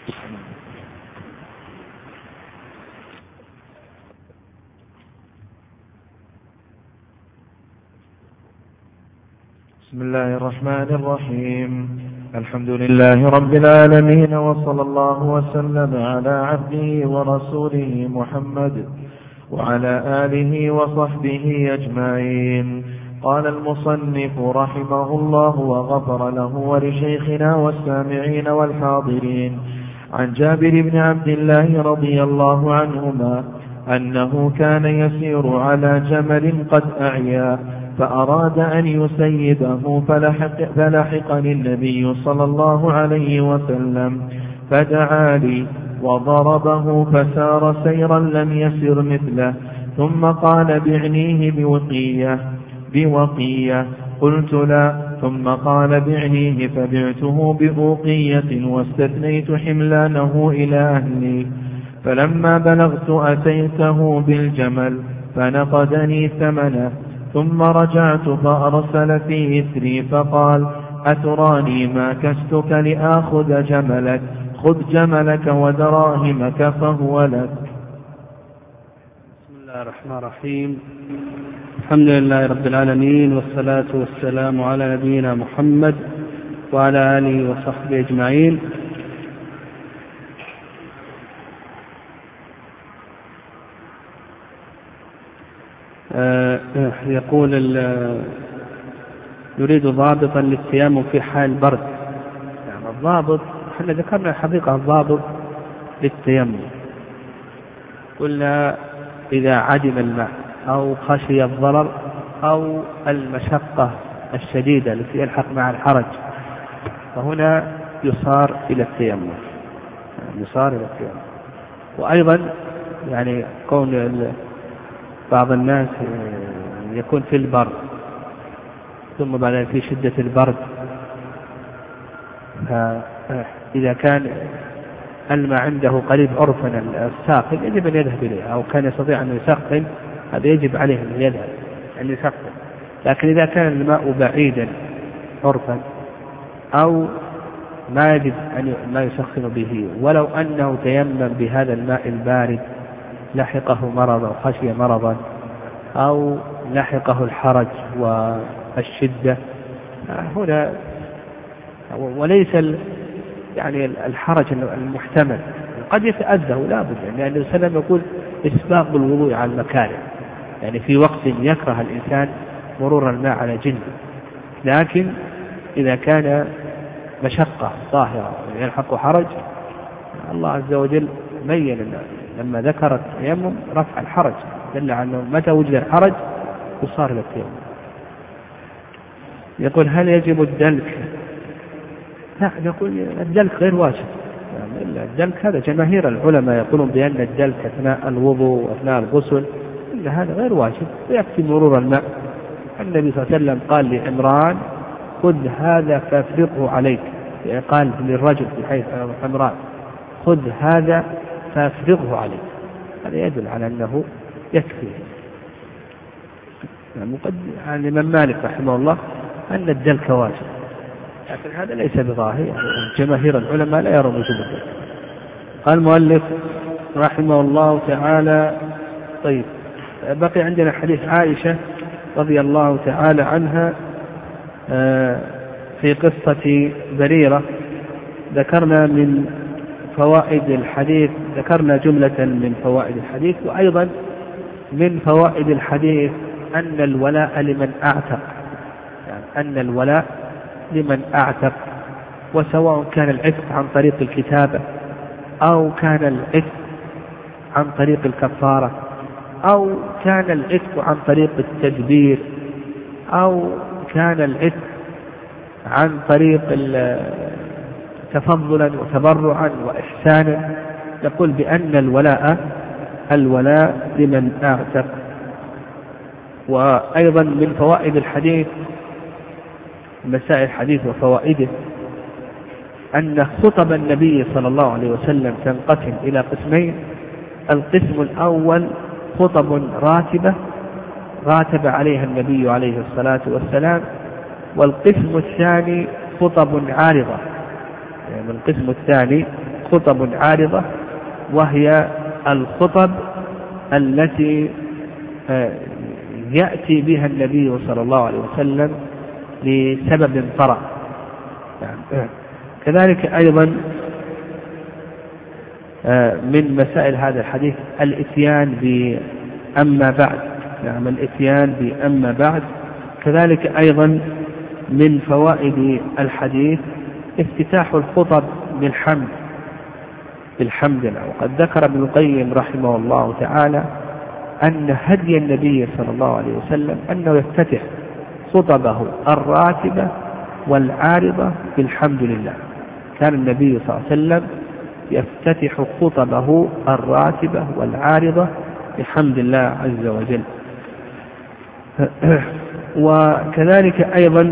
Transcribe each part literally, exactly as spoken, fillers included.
بسم الله الرحمن الرحيم. الحمد لله رب العالمين، وصلى الله وسلم على عبده ورسوله محمد وعلى آله وصحبه أجمعين. قال المصنف رحمه الله وغفر له ولشيخنا والسامعين والحاضرين عن جابر بن عبد الله رضي الله عنهما أنه كان يسير على جمل قد أعيا، فأراد أن يسيبه فلحق فلحقني النبي صلى الله عليه وسلم فدعا لي وضربه فسار سيرا لم يسر مثله، ثم قال بعنيه بوقية بوقية قلت لا، ثم قال بعنيه فبعته بأوقية واستثنيت حملانه إلى أهلي، فلما بلغت أتيته بالجمل فنقدني ثمنه، ثم رجعت فأرسل في إثري فقال أتراني ما كستك لآخذ جملك، خذ جملك ودراهمك فهو لك. بسم الله الرحمن الرحيم. الحمد لله رب العالمين، والصلاة والسلام على نبينا محمد وعلى آله وصحبه أجمعين. يقول يريد ضابطا للتيمم في حال البرد. يعني الضابط احنا ذكرنا الحقيقة الضابط للتيمم، قلنا إذا عدم الماء أو خشي الضرر أو المشقة الشديدة التي يلحق مع الحرج، فهنا يصار إلى التيمم يصار إلى التيمم. وأيضا يعني كون بعض الناس يكون في البرد ثم بعد في شدة البرد، فإذا كان الماء عنده قريب عرفا الساقن يجب أن يذهب إليه، أو كان يستطيع أن يسقن هذا يجب عليه أن يذهب أن يسقن. لكن إذا كان الماء بعيدا عرفا أو ما يجب أن لا يسخن به، ولو أنه تيمم بهذا الماء البارد لحقه مرض أو خشي مرضا أو لحقه الحرج والشدة، هنا وليس يعني الحرج المحتمل قد يتأذى لا بد، لأن النبي صلى الله عليه وسلم يقول إسباغ الوضوء على المكاره، يعني في وقت يكره الإنسان مرور الماء على جلده. لكن إذا كان مشقة ظاهرة يلحق حرج، الله عز وجل بين لما ذكر التيمم رفع الحرج، دل على أنه متى وجد الحرج يصار إلى التيمم. يقول هل يجب الدلك؟ لا، نقول الدلك غير واجب. يعني الدلك هذا جماهير العلماء يقولون بأن الدلك أثناء الوضوء وأثناء الغسل إلا هذا غير واجب، ويكفي مرور الماء. النبي صلى الله عليه وسلم قال لعمران خذ هذا فافرقه عليك، يعني قال للرجل في حيث عمران خذ هذا فافرقه عليك، هذا يدل على أنه يكفي. يعني من مالك رحمه الله أن الدلك واجب، لكن هذا ليس بظاهر، يعني جماهير العلماء لا يرون وجوب الدلك. قال المؤلف رحمه الله تعالى. طيب، بقي عندنا حديث عائشة رضي الله تعالى عنها في قصة بريرة. ذكرنا من فوائد الحديث، ذكرنا جملة من فوائد الحديث، وأيضا من فوائد الحديث أن الولاء لمن أعتق، يعني أن الولاء لمن أعتق، وسواء كان العتق عن طريق الكتابة أو كان العتق عن طريق الكفارة أو كان العتق عن طريق التدبير أو كان العتق عن طريق تفضلا وتبرعا وإحسانا، يقول بأن الولاء الولاء لمن أعتق. وأيضا من فوائد الحديث، مسائل الحديث وفوائده، أن خطب النبي صلى الله عليه وسلم تنقسم إلى قسمين. القسم الأول خطب راتبة راتب عليها النبي عليه الصلاة والسلام، والقسم الثاني خطب عارضة. يعني القسم الثاني خطب عارضة، وهي الخطب التي يأتي بها النبي صلى الله عليه وسلم لسبب طرأ. كذلك أيضا من مسائل هذا الحديث الإتيان بأما بعد، نعم الإتيان بأما بعد. كذلك أيضا من فوائد الحديث افتتاح الخطب بالحمد بالحمد لله. وقد ذكر ابن القيم رحمه الله تعالى أن هدي النبي صلى الله عليه وسلم أنه يفتتح خطبه الراتبة والعارضة بالحمد لله. كان النبي صلى الله عليه وسلم يفتتح خطبه الراتبة والعارضة بحمد الله عز وجل. وكذلك أيضا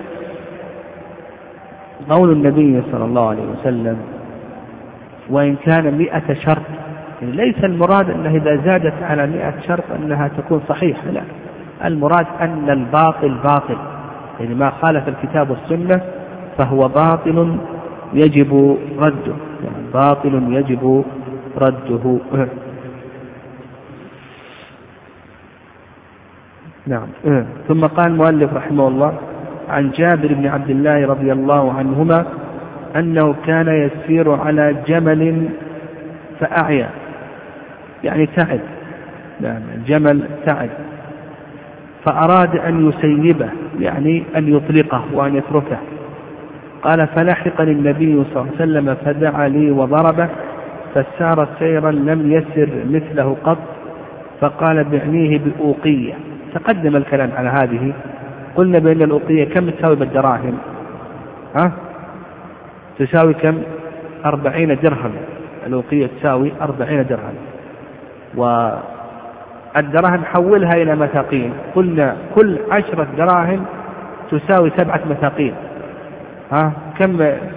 قول النبي صلى الله عليه وسلم وإن كان مئة شرط، يعني ليس المراد أنه إذا زادت على مئة شرط أنها تكون صحيحة، لا، المراد أن الباطل باطل، يعني ما خالف الكتاب والسنة فهو باطل يجب رده، يعني باطل يجب رده. نعم. ثم قال المؤلف رحمه الله عن جابر بن عبد الله رضي الله عنهما أنه كان يسير على جمل فأعيا، يعني تعب، نعم الجمل تعب، فأراد أن يسيبه، يعني أن يطلقه وأن يتركه. قال فلحقني النبي صلى الله عليه وسلم فدعا لي وضربه، فسار سيرا لم يسر مثله قط، فقال بعنيه بأوقية. تقدم الكلام على هذه، قلنا بأن الأوقية كم تساوي بالدراهم؟ ها؟ تساوي كم؟ أربعين درهم. الأوقية تساوي أربعين درهم، والدراهم حولها إلى مثاقين، قلنا كل عشرة دراهم تساوي سبعة مثاقين. ها كم؟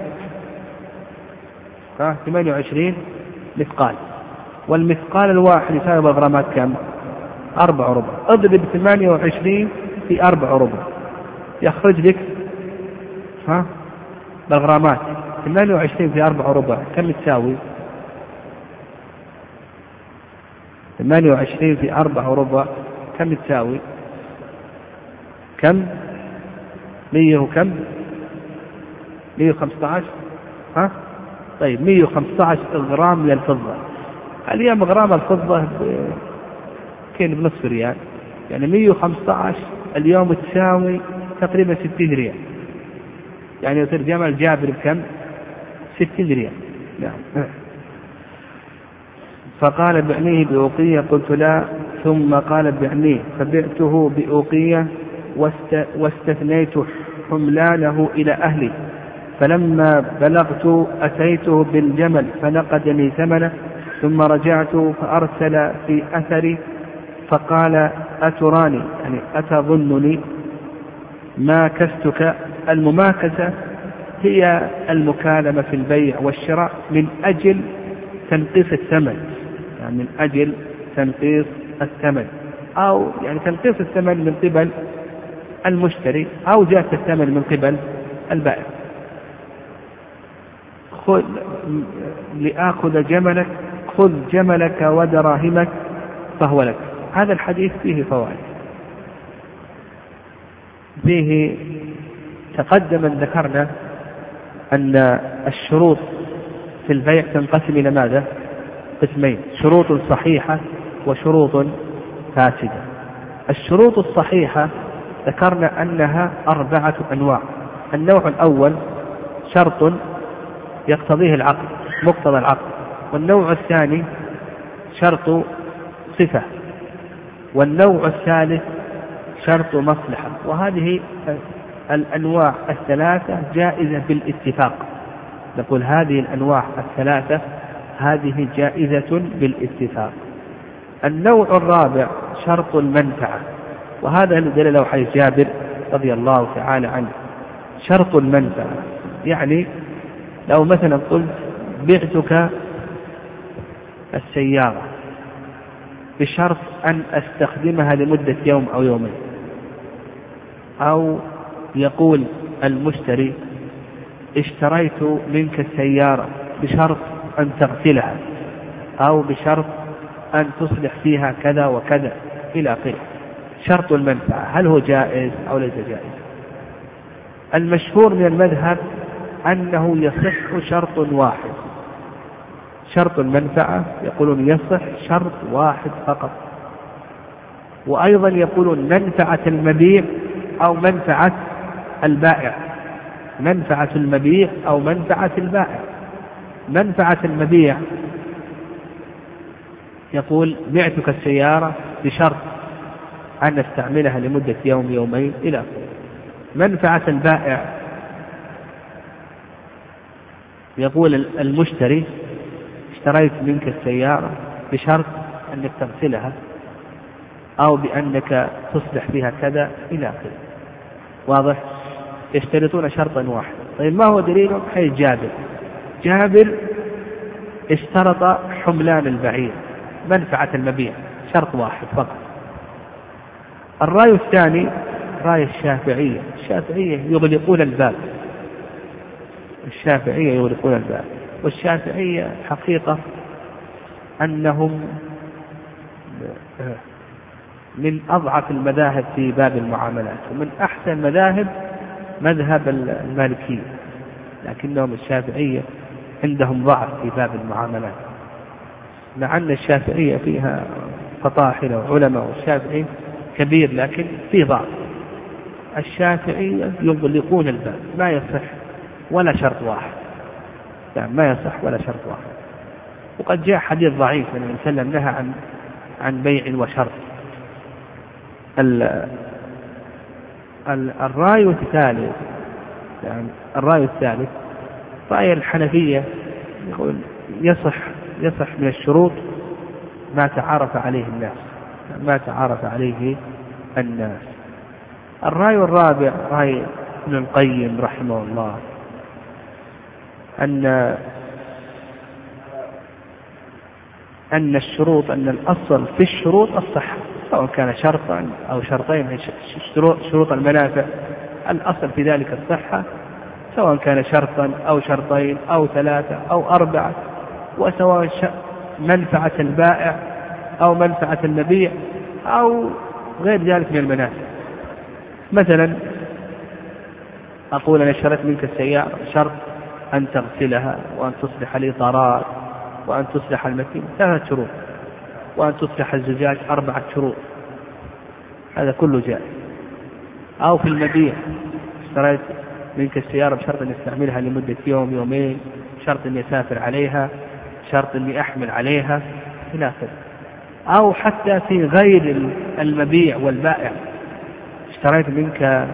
ها ثمانية وعشرين مثقال، والمثقال الواحد يساوي بالغرامات كم؟ أربع ربع. اضرب ثمانية وعشرين في أربع ربع يخرج لك ها بالغرامات ثمانية وعشرين في أربع ربع كم تساوي؟ ثمانية وعشرين في أربع ربع كم تساوي؟ كم؟ مية وكم؟ مية وخمسة عشر. ها طيب مية وخمسة عشر غرام للفضة. اليوم غرام الفضة كان بنصف ريال، يعني مية وخمسة عشر اليوم تساوي تقريبا ستين ريال، يعني يصير جمل جابر بكم؟ ستين ريال. نعم. فقال بعنيه بأوقية، قلت لا، ثم قال بعنيه، فبعته بأوقية واستثنيت حملانه إلى أهلي، فلما بلغت أتيته بالجمل فنقدني ثمنه، ثم رجعت فأرسل في أثري فقال أتراني، يعني أتظنني ما كستك؟ المماكسة هي المكالمة في البيع والشراء من أجل تنقيص الثمن، يعني من أجل تنقيص الثمن، أو يعني تنقيص الثمن من قبل المشتري أو زيادة الثمن من قبل البائع. خذ لآخذ جملك، خذ جملك ودراهمك فهو لك. هذا الحديث فيه فوائد. فيه تقدم ذكرنا أن الشروط في البيع تنقسم إلى ماذا؟ قسمين: شروط صحيحة وشروط فاسدة. الشروط الصحيحة ذكرنا أنها أربعة أنواع. النوع الأول شرط يقتضيه العقد، مقتضى العقد. والنوع الثاني شرط صفة. والنوع الثالث شرط مصلحة. وهذه الأنواع الثلاثة جائزة بالاتفاق. نقول هذه الأنواع الثلاثة هذه جائزة بالاتفاق. النوع الرابع شرط المنفعة، وهذا دليل حديث جابر رضي الله تعالى عنه. شرط المنفعة يعني لو مثلا قلت بعتك السيارة بشرط أن أستخدمها لمدة يوم أو يومين، أو يقول المشتري اشتريت منك السيارة بشرط أن تغسلها، أو بشرط أن تصلح فيها كذا وكذا إلى آخره. شرط المنفعة هل هو جائز أو ليس جائز؟ المشهور من المذهب أنه يصح شرط واحد، شرط المنفعة يقولون يصح شرط واحد فقط. وأيضا يقولون منفعة المبيع أو منفعة البائع، منفعة المبيع أو منفعة البائع. منفعة المبيع يقول بعتك السيارة بشرط أن نستعملها لمدة يوم يومين إلى آخره. منفعة البائع يقول المشتري اشتريت منك السيارة بشرط أنك تغسلها أو بأنك تصلح فيها كذا إلى آخره. واضح؟ يشترطون شرطا واحدا. طيب ما هو دليلهم؟ حي جابر. جابر اشترط حملان البعير، منفعة المبيع، شرط واحد فقط. الرأي الثاني رأي الشافعية. الشافعية يغلقون الباب، الشافعية يغلقون الباب. والشافعية حقيقة أنهم من أضعف المذاهب في باب المعاملات، ومن أحسن المذاهب مذهب المالكية، لكنهم الشافعية عندهم ضعف في باب المعاملات، مع أن الشافعية فيها فطاحلة وعلماء، والشافعي كبير لكن فيه ضعف. الشافعية يغلقون الباب، ما يصح ولا شرط واحد، يعني ما يصح ولا شرط واحد. وقد جاء حديث ضعيف من النبي صلى الله عليه وسلم نهى عن عن بيع وشرط. الرأي الثالث يعني الرأي الثالث رأي الحنفية، يقول يصح يصح من الشروط ما تعارف عليه الناس، ما تعارف عليه الناس. الرأي الرابع رأي ابن القيم رحمه الله، أن أن الشروط أن الأصل في الشروط الصحة، سواء كان شرطا أو شرطين. شروط المنافع الأصل في ذلك الصحة، سواء كان شرطا أو شرطين أو ثلاثة أو أربعة، وسواء منفعة البائع أو منفعة المبيع أو غير ذلك من المنافع. مثلا أقول أنا اشتريت منك السيارة شرط أن تغسلها، وأن تصلح الإطارات، وأن تصلح المتين، ثلاث شروط، وأن تصلح الزجاج أربعة شروط، هذا كله جائز. أو في المبيع اشتريت منك السيارة بشرط أن استعملها لمدة يوم يومين، شرط أن يسافر عليها، شرط أن أحمل عليها إلى آخره. أو حتى في غير المبيع والبائع، اشتريت منك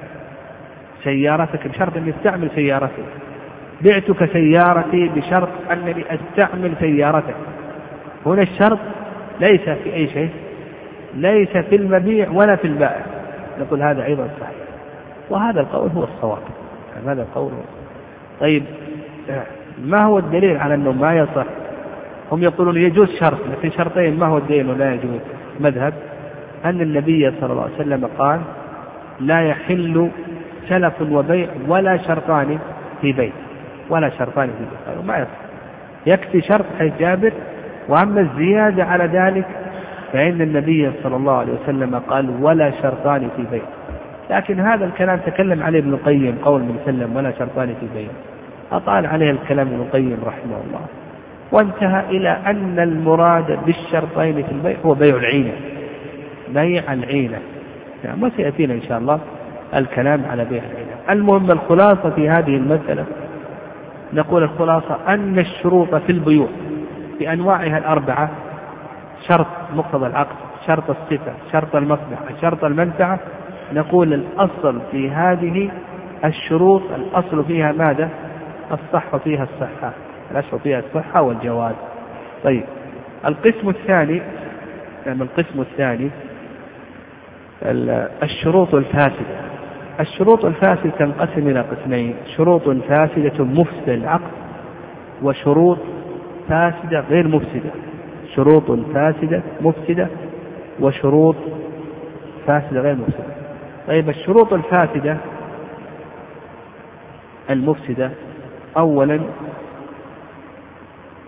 سيارتك بشرط أن استعمل سيارتك، بعتك سيارتي بشرط أنني أستعمل سيارتك. هنا الشرط ليس في أي شيء، ليس في المبيع ولا في البائع، نقول هذا أيضا صحيح، وهذا القول هو الصواب، هذا القول هو. طيب ما هو الدليل على أنه ما يصح؟ هم يقولون يجوز شرط، لكن شرطين ما هو الدليل ولا يجوز؟ مذهب أن النبي صلى الله عليه وسلم قال لا يحل سلف وبيع ولا شرطان في بيع، ولا شرطان في بيع، ما يصح، يكفي شرط حيث جابر. وأما الزيادة على ذلك فإن النبي صلى الله عليه وسلم قال ولا شرطان في بيع. لكن هذا الكلام تكلم عليه ابن القيم، قول من سلم ولا شرطان في بيع، أطال عليه الكلام ابن القيم رحمه الله، وانتهى إلى أن المراد بالشرطين في البيع هو بيع العينة، بيع العينة، يعني وسيأتينا إن شاء الله الكلام على بيع العينة. المهم الخلاصة في هذه المسألة، نقول الخلاصة أن الشروط في البيوع بأنواعها الأربعة، شرط مقتضى العقد، شرط الصفة، شرط المصلحة، شرط المنفعة، نقول الأصل في هذه الشروط الأصل فيها ماذا؟ الصحة فيها الصحة، الأصل فيها الصحة والجواز. طيب القسم الثاني، يعني القسم الثاني الشروط الفاسدة. الشروط الفاسدة تنقسم إلى قسمين: شروط فاسدة مفسدة العقد، وشروط فاسدة غير مفسدة. شروط فاسدة مفسدة وشروط فاسدة غير مفسدة. طيب الشروط الفاسدة المفسدة، أولا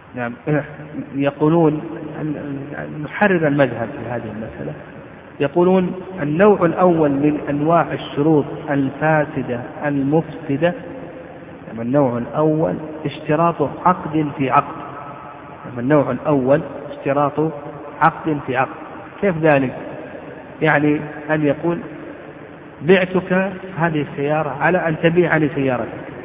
نعم. يقولون نحرر المذهب في هذه المسألة. يقولون النوع الأول من أنواع الشروط الفاسدة المفسدة، النوع الأول اشتراط عقد في عقد. النوع الأول اشتراط عقد في عقد. كيف ذلك؟ يعني أن يقول بعتك هذه السيارة على أن تبيعني سيارتك،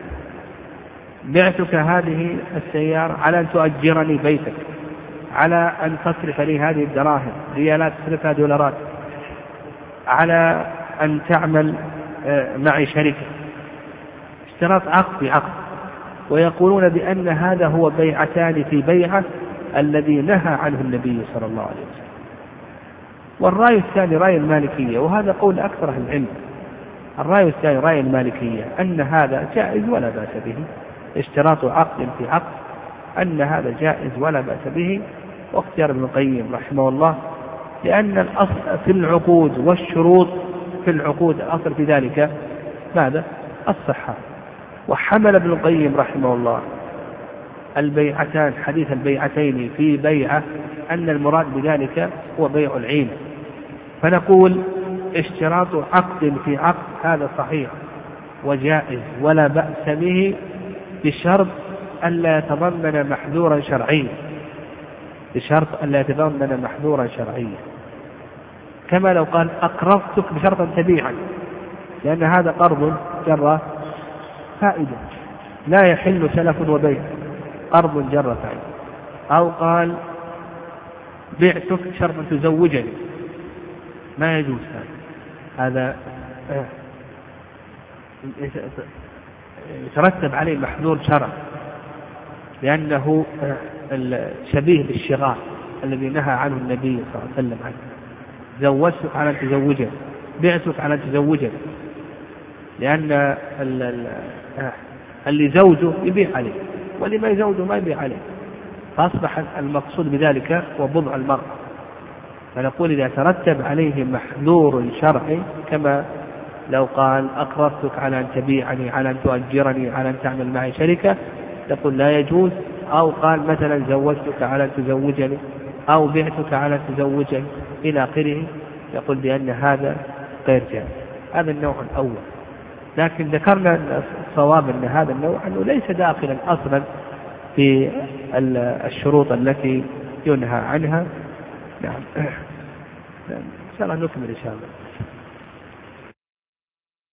بعتك هذه السيارة على أن تؤجرني بيتك، على أن تصرف لي هذه الدراهم ريالات تصرفها دولارات، على أن تعمل معي شركة. اشتراط عقد في عقد. ويقولون بأن هذا هو بيعتان في بيعة الذي نهى عنه النبي صلى الله عليه وسلم. والرأي الثاني رأي المالكية، وهذا قول أكثر أهل العلم. الرأي الثاني رأي المالكية أن هذا جائز ولا بأس به، اشتراط عقد في عقد، أن هذا جائز ولا بأس به. واختيار ابن القيم رحمه الله، لأن الأصل في العقود والشروط في العقود الأصل في ذلك ماذا؟ الصحة. وحمل ابن القيم رحمه الله البيعتان، حديث البيعتين في بيعة، أن المراد بذلك هو بيع العين. فنقول اشتراط عقد في عقد هذا صحيح وجائز ولا بأس به، بشرط ألا يتضمن محذورا شرعيا، بشرط ألا يتضمن محذورا شرعيا. كما لو قال أقرضتك بشرط أن تبيعني، لأن هذا قرض جرى فائدة، لا يحل سلف وبيع، قرض جرى فائدة. أو قال بعتك شرط أن تزوجني، ما يجوز هذا، هذا يترتب عليه محذور شرع، لأنه شبيه بالشغار الذي نهى عنه النبي صلى الله عليه وسلم عنه. زوجتك على أن تزوجني، بعتك على أن تزوجني، لأن اللي زوجه يبيع عليه، واللي ما يزوجه ما يبيع عليه، فأصبح المقصود بذلك هو بضع المرأة. فنقول إذا ترتب عليه محذور شرعي، كما لو قال أقرضتك على أن تبيعني، على أن تؤجرني، على أن تعمل معي شركة، تقول لا يجوز. أو قال مثلا زوجتك على أن تزوجني، أو بعتك على أن تزوجني إلى آخره، يقول بأن هذا غير جائز. هذا النوع الأول. لكن ذكرنا الصواب أن هذا النوع أنه ليس داخلا أصلا في الشروط التي ينهى عنها. نعم. إن شاء الله نكمل إن شاء الله.